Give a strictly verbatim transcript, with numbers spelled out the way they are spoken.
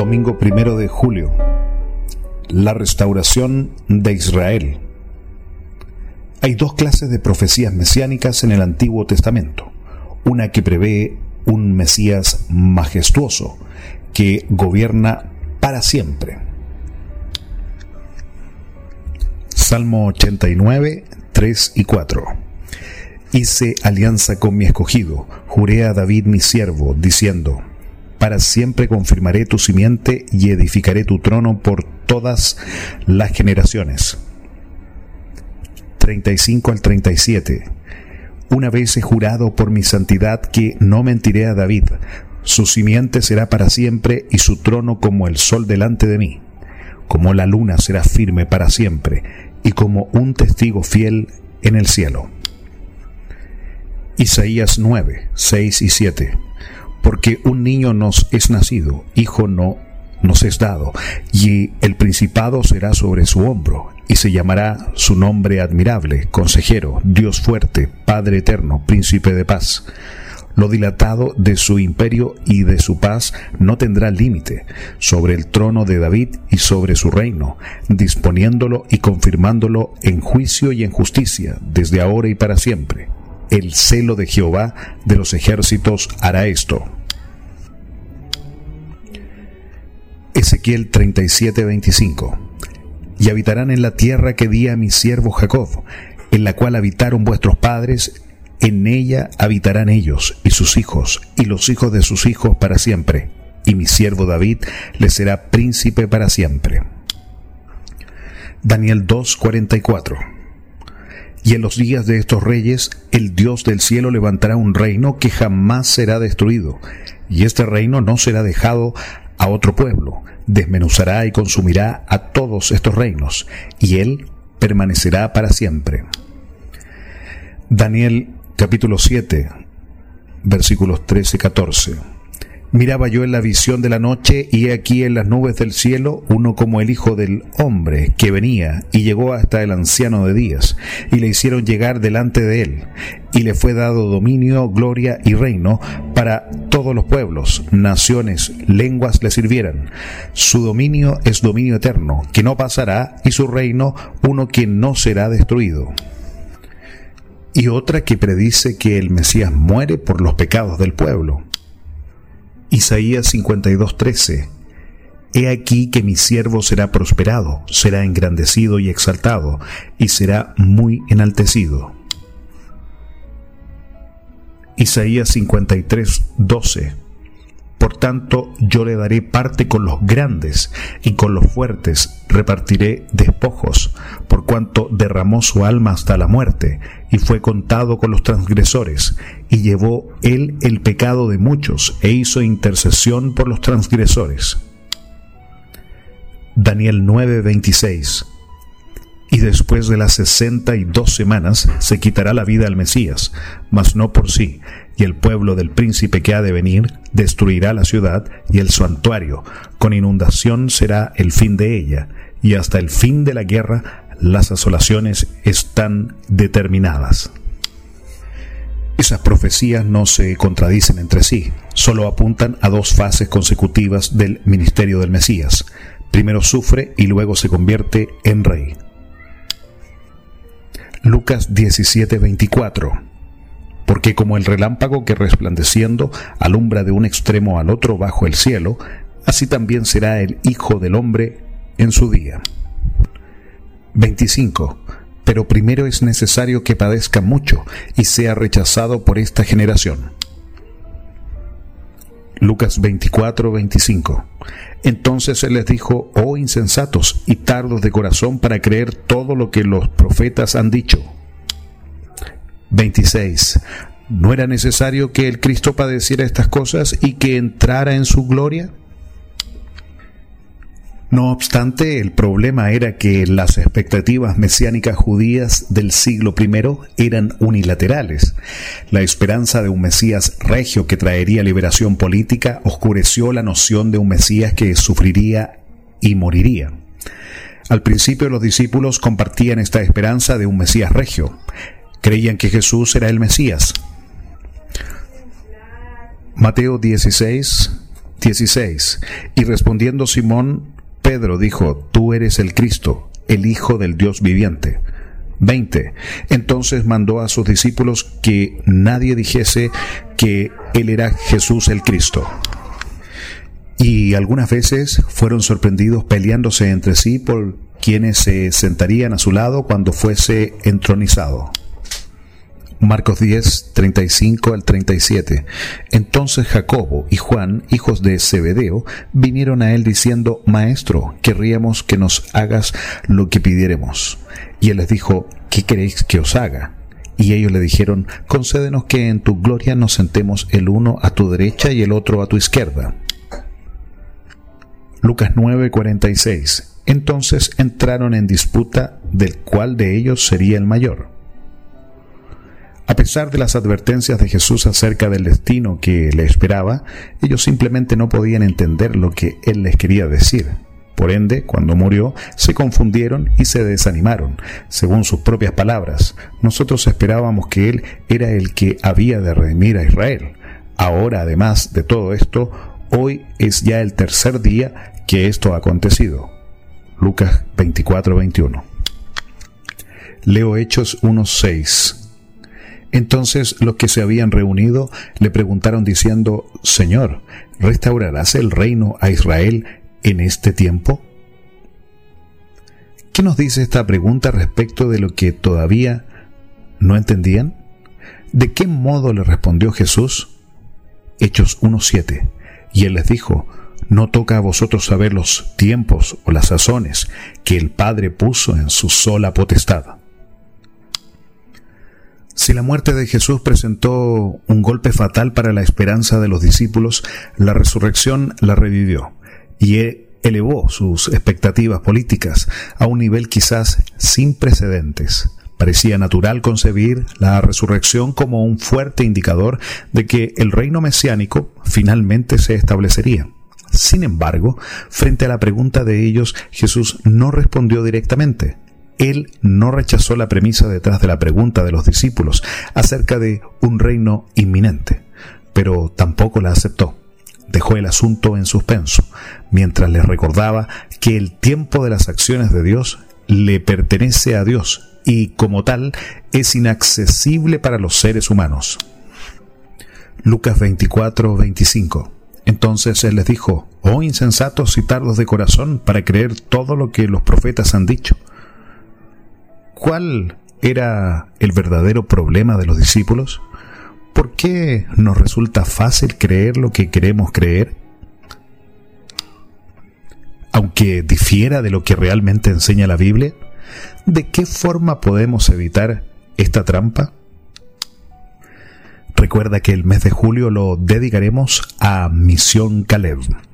Domingo primero de julio. La restauración de Israel. Hay dos clases de profecías mesiánicas en el Antiguo Testamento. Una que prevé un Mesías majestuoso que gobierna para siempre. Salmo ochenta y nueve, tres y cuatro. Hice alianza con mi escogido, juré a David mi siervo, diciendo: para siempre confirmaré tu simiente y edificaré tu trono por todas las generaciones. treinta y cinco al treinta y siete. Una vez he jurado por mi santidad que no mentiré a David. Su simiente será para siempre y su trono como el sol delante de mí. Como la luna será firme para siempre y como un testigo fiel en el cielo. Isaías nueve, seis y siete. Porque un niño nos es nacido, hijo no nos es dado, y el principado será sobre su hombro, y se llamará su nombre admirable, consejero, Dios fuerte, Padre eterno, príncipe de paz. Lo dilatado de su imperio y de su paz no tendrá límite, sobre el trono de David y sobre su reino, disponiéndolo y confirmándolo en juicio y en justicia, desde ahora y para siempre. El celo de Jehová de los ejércitos hará esto. Ezequiel treinta y siete, veinticinco. Y habitarán en la tierra que di a mi siervo Jacob, en la cual habitaron vuestros padres, en ella habitarán ellos y sus hijos, y los hijos de sus hijos para siempre, y mi siervo David les será príncipe para siempre. Daniel dos, cuarenta y cuatro. Y en los días de estos reyes, el Dios del cielo levantará un reino que jamás será destruido, y este reino no será dejado a otro pueblo. Desmenuzará y consumirá a todos estos reinos, y él permanecerá para siempre. Daniel capítulo siete, versículos trece y catorce. Miraba yo en la visión de la noche, y he aquí en las nubes del cielo uno como el Hijo del Hombre, que venía y llegó hasta el anciano de días, y le hicieron llegar delante de él, y le fue dado dominio, gloria y reino para todos los pueblos, naciones, lenguas le sirvieran. Su dominio es dominio eterno, que no pasará, y su reino uno que no será destruido. Y otra que predice que el Mesías muere por los pecados del pueblo. Isaías cincuenta y dos, trece. He aquí que mi siervo será prosperado, será engrandecido y exaltado, y será muy enaltecido. Isaías cincuenta y tres, doce. Por tanto, yo le daré parte con los grandes, y con los fuertes repartiré despojos, por cuanto derramó su alma hasta la muerte, y fue contado con los transgresores, y llevó él el pecado de muchos, e hizo intercesión por los transgresores. Daniel nueve, veintiséis. Y después de las sesenta y dos semanas se quitará la vida al Mesías, mas no por sí, y el pueblo del príncipe que ha de venir destruirá la ciudad y el santuario, con inundación será el fin de ella, y hasta el fin de la guerra las asolaciones están determinadas. Esas profecías no se contradicen entre sí, solo apuntan a dos fases consecutivas del ministerio del Mesías. Primero sufre y luego se convierte en rey. Lucas diecisiete, veinticuatro. Porque como el relámpago que resplandeciendo alumbra de un extremo al otro bajo el cielo, así también será el Hijo del Hombre en su día. veinticinco. Pero primero es necesario que padezca mucho y sea rechazado por esta generación. Lucas veinticuatro, veinticinco. Entonces él les dijo: oh insensatos y tardos de corazón para creer todo lo que los profetas han dicho. veintiséis. ¿No era necesario que el Cristo padeciera estas cosas y que entrara en su gloria? No obstante, el problema era que las expectativas mesiánicas judías del siglo primero eran unilaterales. La esperanza de un Mesías regio que traería liberación política oscureció la noción de un Mesías que sufriría y moriría. Al principio los discípulos compartían esta esperanza de un Mesías regio. Creían que Jesús era el Mesías. Mateo dieciséis, dieciséis. Y respondiendo Simón, Pedro dijo: Tú eres el Cristo, el Hijo del Dios viviente. veinte. Entonces mandó a sus discípulos que nadie dijese que él era Jesús el Cristo. Y algunas veces fueron sorprendidos peleándose entre sí por quienes se sentarían a su lado cuando fuese entronizado. Marcos diez, treinta y cinco al treinta y siete. Entonces Jacobo y Juan, hijos de Zebedeo, vinieron a él diciendo: Maestro, querríamos que nos hagas lo que pidiéremos. Y él les dijo: ¿Qué queréis que os haga? Y ellos le dijeron: Concédenos que en tu gloria nos sentemos el uno a tu derecha y el otro a tu izquierda. Lucas nueve, cuarenta y seis. Entonces entraron en disputa del cuál de ellos sería el mayor. A pesar de las advertencias de Jesús acerca del destino que le esperaba, ellos simplemente no podían entender lo que él les quería decir. Por ende, cuando murió, se confundieron y se desanimaron. Según sus propias palabras, nosotros esperábamos que él era el que había de redimir a Israel. Ahora, además de todo esto, hoy es ya el tercer día que esto ha acontecido. Lucas veinticuatro, veintiuno. Leo Hechos uno, seis. Entonces los que se habían reunido le preguntaron diciendo: Señor, ¿restaurarás el reino a Israel en este tiempo? ¿Qué nos dice esta pregunta respecto de lo que todavía no entendían? ¿De qué modo le respondió Jesús? Hechos uno, siete. Y él les dijo: No toca a vosotros saber los tiempos o las sazones que el Padre puso en su sola potestad. Si la muerte de Jesús presentó un golpe fatal para la esperanza de los discípulos, la resurrección la revivió y elevó sus expectativas políticas a un nivel quizás sin precedentes. Parecía natural concebir la resurrección como un fuerte indicador de que el reino mesiánico finalmente se establecería. Sin embargo, frente a la pregunta de ellos, Jesús no respondió directamente. Él no rechazó la premisa detrás de la pregunta de los discípulos acerca de un reino inminente, pero tampoco la aceptó. Dejó el asunto en suspenso, mientras les recordaba que el tiempo de las acciones de Dios le pertenece a Dios y, como tal, es inaccesible para los seres humanos. Lucas veinticuatro, veinticinco. Entonces él les dijo: Oh insensatos y tardos de corazón para creer todo lo que los profetas han dicho. ¿Cuál era el verdadero problema de los discípulos? ¿Por qué nos resulta fácil creer lo que queremos creer, aunque difiera de lo que realmente enseña la Biblia? ¿De qué forma podemos evitar esta trampa? Recuerda que el mes de julio lo dedicaremos a Misión Caleb.